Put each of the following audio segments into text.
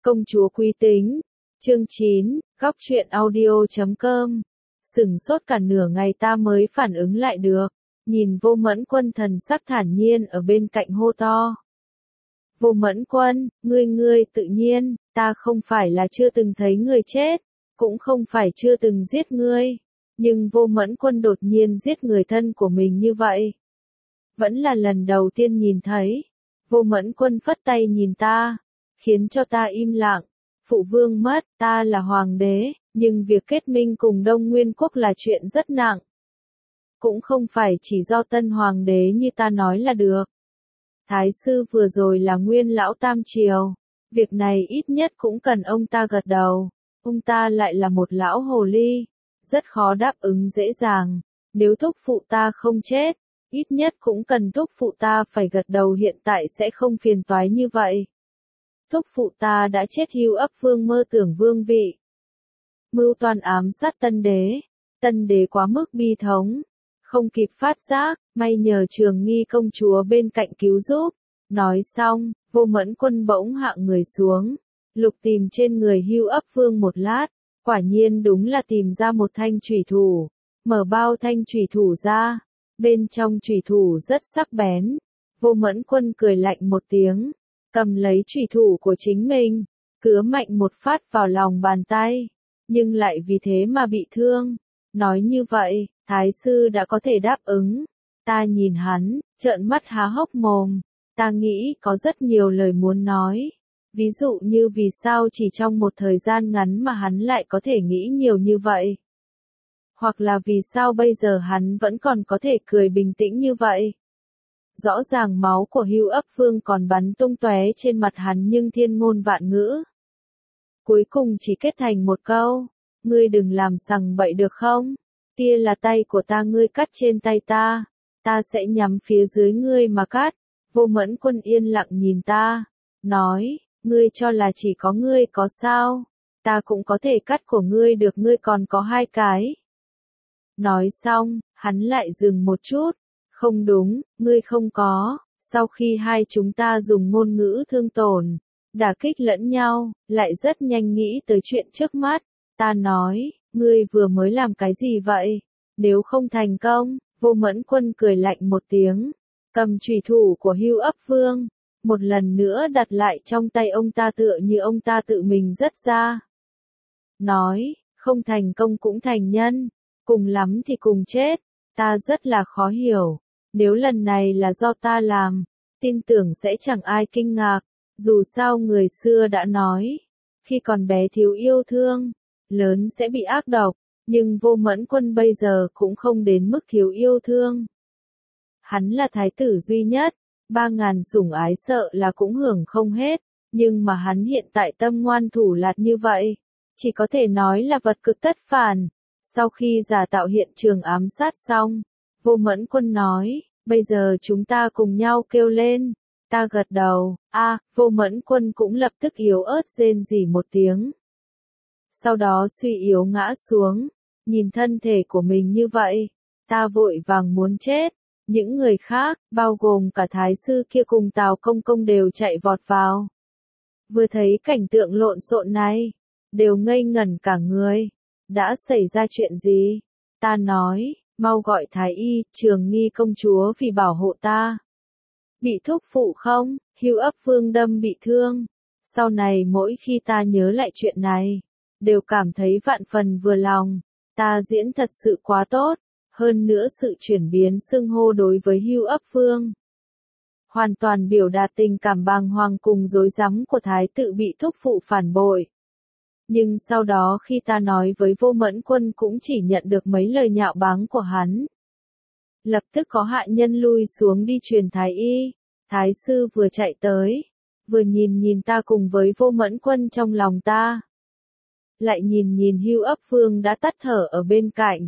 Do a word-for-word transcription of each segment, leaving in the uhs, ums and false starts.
Công chúa Quý Tính, chương chín, góc truyện audio chấm com. Sửng sốt cả nửa ngày ta mới phản ứng lại được, nhìn Vô Mẫn Quân thần sắc thản nhiên ở bên cạnh hô to. Vô Mẫn Quân, ngươi ngươi tự nhiên, ta không phải là chưa từng thấy người chết, cũng không phải chưa từng giết ngươi, nhưng Vô Mẫn Quân đột nhiên giết người thân của mình như vậy. Vẫn là lần đầu tiên nhìn thấy. Vô Mẫn Quân phất tay nhìn ta, khiến cho ta im lặng. Phụ vương mất, ta là hoàng đế, nhưng việc kết minh cùng Đông Nguyên quốc là chuyện rất nặng. Cũng không phải chỉ do tân hoàng đế như ta nói là được. Thái sư vừa rồi là nguyên lão tam triều, việc này ít nhất cũng cần ông ta gật đầu. Ông ta lại là một lão hồ ly, rất khó đáp ứng dễ dàng. Nếu thúc phụ ta không chết, ít nhất cũng cần thúc phụ ta phải gật đầu hiện tại sẽ không phiền toái như vậy. Thúc phụ ta đã chết hưu ấp vương mơ tưởng vương vị. Mưu toan ám sát tân đế, tân đế quá mức bi thống, không kịp phát giác, may nhờ Trường Nghi công chúa bên cạnh cứu giúp. Nói xong, Vô Mẫn Quân bỗng hạ người xuống, lục tìm trên người hưu ấp vương một lát, quả nhiên đúng là tìm ra một thanh chủy thủ, mở bao thanh chủy thủ ra, bên trong chủy thủ rất sắc bén. Vô Mẫn Quân cười lạnh một tiếng, cầm lấy chủy thủ của chính mình, cứa mạnh một phát vào lòng bàn tay, nhưng lại vì thế mà bị thương. Nói như vậy, Thái sư đã có thể đáp ứng. Ta nhìn hắn, trợn mắt há hốc mồm, ta nghĩ có rất nhiều lời muốn nói. Ví dụ như vì sao chỉ trong một thời gian ngắn mà hắn lại có thể nghĩ nhiều như vậy. Hoặc là vì sao bây giờ hắn vẫn còn có thể cười bình tĩnh như vậy. Rõ ràng máu của hưu ấp vương còn bắn tung tóe trên mặt hắn nhưng thiên ngôn vạn ngữ. Cuối cùng chỉ kết thành một câu, ngươi đừng làm sằng bậy được không? Kia là tay của ta, ngươi cắt trên tay ta, ta sẽ nhắm phía dưới ngươi mà cắt. Vô Mẫn Quân yên lặng nhìn ta, nói, ngươi cho là chỉ có ngươi có sao? Ta cũng có thể cắt của ngươi được, ngươi còn có hai cái. Nói xong, hắn lại dừng một chút. Không đúng, ngươi không có. Sau khi hai chúng ta dùng ngôn ngữ thương tổn, đả kích lẫn nhau, lại rất nhanh nghĩ tới chuyện trước mắt. Ta nói, ngươi vừa mới làm cái gì vậy? Nếu không thành công, Vô Mẫn Quân cười lạnh một tiếng, cầm chủy thủ của hưu ấp vương, một lần nữa đặt lại trong tay ông ta tựa như ông ta tự mình dứt ra. Nói, không thành công cũng thành nhân, cùng lắm thì cùng chết. Ta rất là khó hiểu. Nếu lần này là do ta làm, tin tưởng sẽ chẳng ai kinh ngạc. Dù sao người xưa đã nói, khi còn bé thiếu yêu thương, lớn sẽ bị ác độc. Nhưng Vô Mẫn Quân bây giờ cũng không đến mức thiếu yêu thương. Hắn là thái tử duy nhất, ba ngàn sủng ái sợ là cũng hưởng không hết. Nhưng mà hắn hiện tại tâm ngoan thủ lạt như vậy, chỉ có thể nói là vật cực tất phản. Sau khi giả tạo hiện trường ám sát xong, Vô Mẫn Quân nói, bây giờ chúng ta cùng nhau kêu lên. Ta gật đầu, a, à, Vô Mẫn Quân cũng lập tức yếu ớt rên rỉ một tiếng. Sau đó suy yếu ngã xuống, nhìn thân thể của mình như vậy, ta vội vàng muốn chết. Những người khác, bao gồm cả thái sư kia cùng Tào Công Công đều chạy vọt vào. Vừa thấy cảnh tượng lộn xộn này, đều ngây ngẩn cả người. Đã xảy ra chuyện gì? Ta nói, mau gọi thái y, Trường Nghi công chúa vì bảo hộ ta. Bị thúc phụ không? Hưu ấp vương đâm bị thương. Sau này mỗi khi ta nhớ lại chuyện này, đều cảm thấy vạn phần vừa lòng. Ta diễn thật sự quá tốt. Hơn nữa sự chuyển biến xưng hô đối với hưu ấp vương, hoàn toàn biểu đạt tình cảm bàng hoàng cùng rối rắm của thái tử bị thúc phụ phản bội. Nhưng sau đó khi ta nói với Vô Mẫn Quân cũng chỉ nhận được mấy lời nhạo báng của hắn. Lập tức có hạ nhân lui xuống đi truyền thái y. Thái sư vừa chạy tới, vừa nhìn nhìn ta cùng với Vô Mẫn Quân trong lòng ta. Lại nhìn nhìn hưu ấp vương đã tắt thở ở bên cạnh.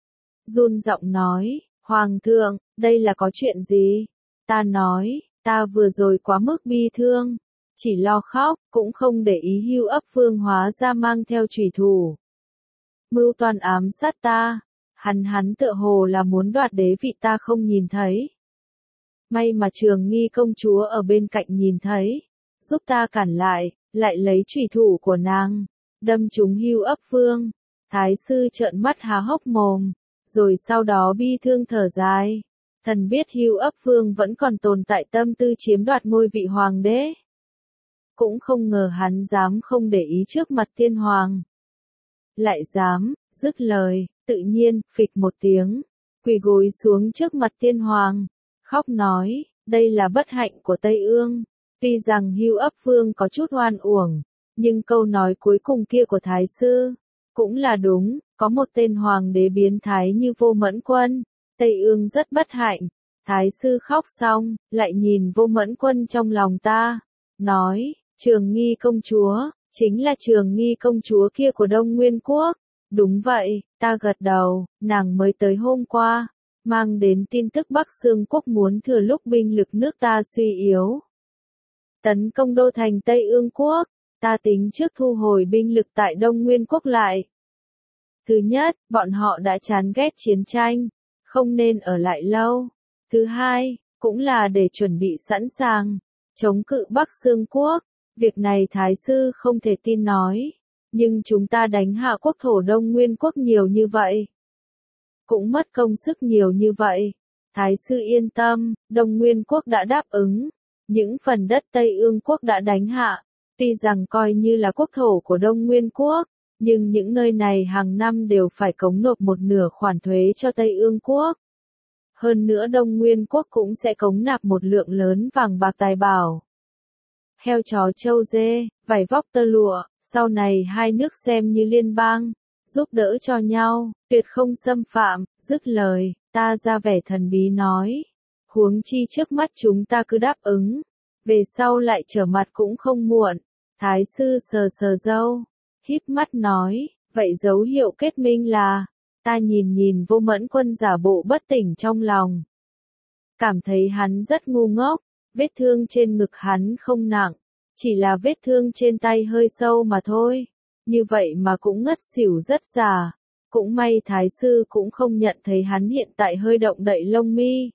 Run giọng nói, Hoàng thượng, đây là có chuyện gì? Ta nói, ta vừa rồi quá mức bi thương, chỉ lo khóc, cũng không để ý hưu ấp vương hóa ra mang theo chủy thủ. Mưu toan ám sát ta, hắn hắn tựa hồ là muốn đoạt đế vị ta không nhìn thấy. May mà Trường Nghi công chúa ở bên cạnh nhìn thấy, giúp ta cản lại, lại lấy chủy thủ của nàng, đâm trúng Hưu Ấp Vương. Thái sư trợn mắt há hốc mồm, rồi sau đó bi thương thở dài. Thần biết Hưu Ấp Vương vẫn còn tồn tại tâm tư chiếm đoạt ngôi vị hoàng đế. Cũng không ngờ hắn dám không để ý trước mặt tiên hoàng. Lại dám, dứt lời, tự nhiên, phịch một tiếng, quỳ gối xuống trước mặt tiên hoàng, khóc nói, đây là bất hạnh của Tây Ương. Tuy rằng Hưu Ấp Vương có chút oan uổng, nhưng câu nói cuối cùng kia của Thái sư, cũng là đúng, có một tên hoàng đế biến thái như Vô Mẫn Quân, Tây Ương rất bất hạnh. Thái sư khóc xong, lại nhìn Vô Mẫn Quân trong lòng ta, nói, Trường Nghi công chúa, chính là Trường Nghi công chúa kia của Đông Nguyên Quốc. Đúng vậy, ta gật đầu, nàng mới tới hôm qua, mang đến tin tức Bắc Xương Quốc muốn thừa lúc binh lực nước ta suy yếu, tấn công đô thành Tây Ương Quốc. Ta tính trước thu hồi binh lực tại Đông Nguyên Quốc lại. Thứ nhất, bọn họ đã chán ghét chiến tranh, không nên ở lại lâu. Thứ hai, cũng là để chuẩn bị sẵn sàng, chống cự Bắc Xương Quốc. Việc này Thái sư không thể tin nói, nhưng chúng ta đánh hạ quốc thổ Đông Nguyên Quốc nhiều như vậy, cũng mất công sức nhiều như vậy. Thái sư yên tâm, Đông Nguyên Quốc đã đáp ứng, những phần đất Tây Ương Quốc đã đánh hạ. Tuy rằng coi như là quốc thổ của Đông Nguyên Quốc, nhưng những nơi này hàng năm đều phải cống nộp một nửa khoản thuế cho Tây Ương Quốc. Hơn nữa Đông Nguyên Quốc cũng sẽ cống nạp một lượng lớn vàng bạc tài bảo, heo chó trâu dê, vải vóc tơ lụa. Sau này hai nước xem như liên bang, giúp đỡ cho nhau, tuyệt không xâm phạm. Dứt lời, ta ra vẻ thần bí nói, huống chi trước mắt chúng ta cứ đáp ứng, về sau lại trở mặt cũng không muộn. Thái sư sờ sờ râu, híp mắt nói, vậy dấu hiệu kết minh là. Ta nhìn nhìn Vô Mẫn Quân giả bộ bất tỉnh trong lòng, cảm thấy hắn rất ngu ngốc. Vết thương trên ngực hắn không nặng, chỉ là vết thương trên tay hơi sâu mà thôi. Như vậy mà cũng ngất xỉu rất già. Cũng may Thái sư cũng không nhận thấy hắn hiện tại hơi động đậy lông mi.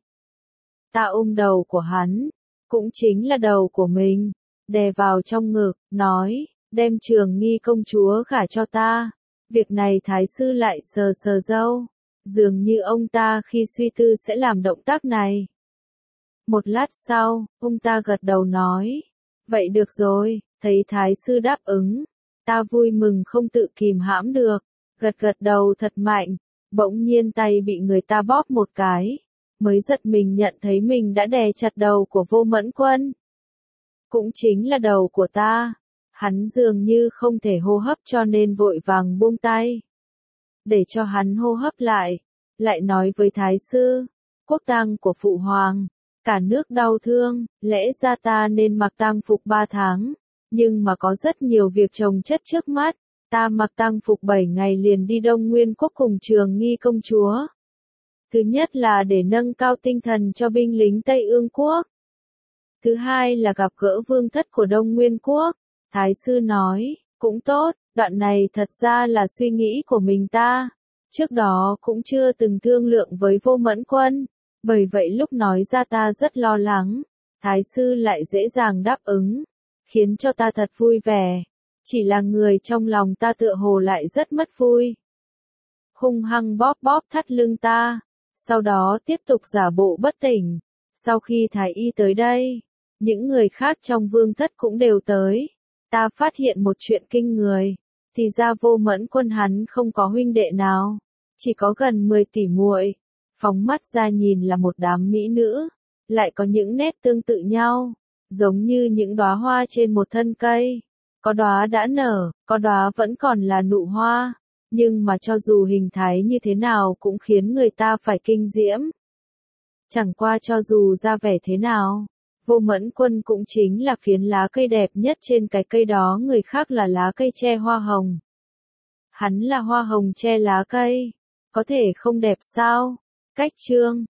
Ta ôm đầu của hắn, cũng chính là đầu của mình, đè vào trong ngực, nói, đem Trường Nghi công chúa gả cho ta. Việc này Thái sư lại sờ sờ râu, dường như ông ta khi suy tư sẽ làm động tác này. Một lát sau, ông ta gật đầu nói, vậy được rồi. Thấy Thái sư đáp ứng, ta vui mừng không tự kìm hãm được, gật gật đầu thật mạnh. Bỗng nhiên tay bị người ta bóp một cái, mới giật mình nhận thấy mình đã đè chặt đầu của Vô Mẫn Quân. Cũng chính là đầu của ta. Hắn dường như không thể hô hấp cho nên vội vàng buông tay, để cho hắn hô hấp lại. Lại nói với Thái sư, quốc tang của phụ hoàng, cả nước đau thương, lẽ ra ta nên mặc tang phục ba tháng, nhưng mà có rất nhiều việc chồng chất trước mắt. Ta mặc tang phục bảy ngày liền đi Đông Nguyên Quốc cùng Trường Nghi công chúa. Thứ nhất là để nâng cao tinh thần cho binh lính Tây Ương Quốc. Thứ hai là gặp gỡ vương thất của Đông Nguyên Quốc. Thái sư nói, cũng tốt, đoạn này thật ra là suy nghĩ của mình ta. Trước đó cũng chưa từng thương lượng với Vô Mẫn Quân, bởi vậy lúc nói ra ta rất lo lắng. Thái sư lại dễ dàng đáp ứng, khiến cho ta thật vui vẻ. Chỉ là người trong lòng ta tựa hồ lại rất mất vui. Hung hăng bóp bóp thắt lưng ta, sau đó tiếp tục giả bộ bất tỉnh. Sau khi Thái y tới đây, những người khác trong vương thất cũng đều tới. Ta phát hiện một chuyện kinh người, thì ra Vô Mẫn Quân hắn không có huynh đệ nào, chỉ có gần mười tỷ muội. Phóng mắt ra nhìn là một đám mỹ nữ, lại có những nét tương tự nhau, giống như những đóa hoa trên một thân cây. Có đóa đã nở, có đóa vẫn còn là nụ hoa, nhưng mà cho dù hình thái như thế nào cũng khiến người ta phải kinh diễm. Chẳng qua cho dù ra vẻ thế nào, Vô Mẫn Quân cũng chính là phiến lá cây đẹp nhất trên cái cây đó, người khác là lá cây che hoa hồng. Hắn là hoa hồng che lá cây, có thể không đẹp sao? Cách chương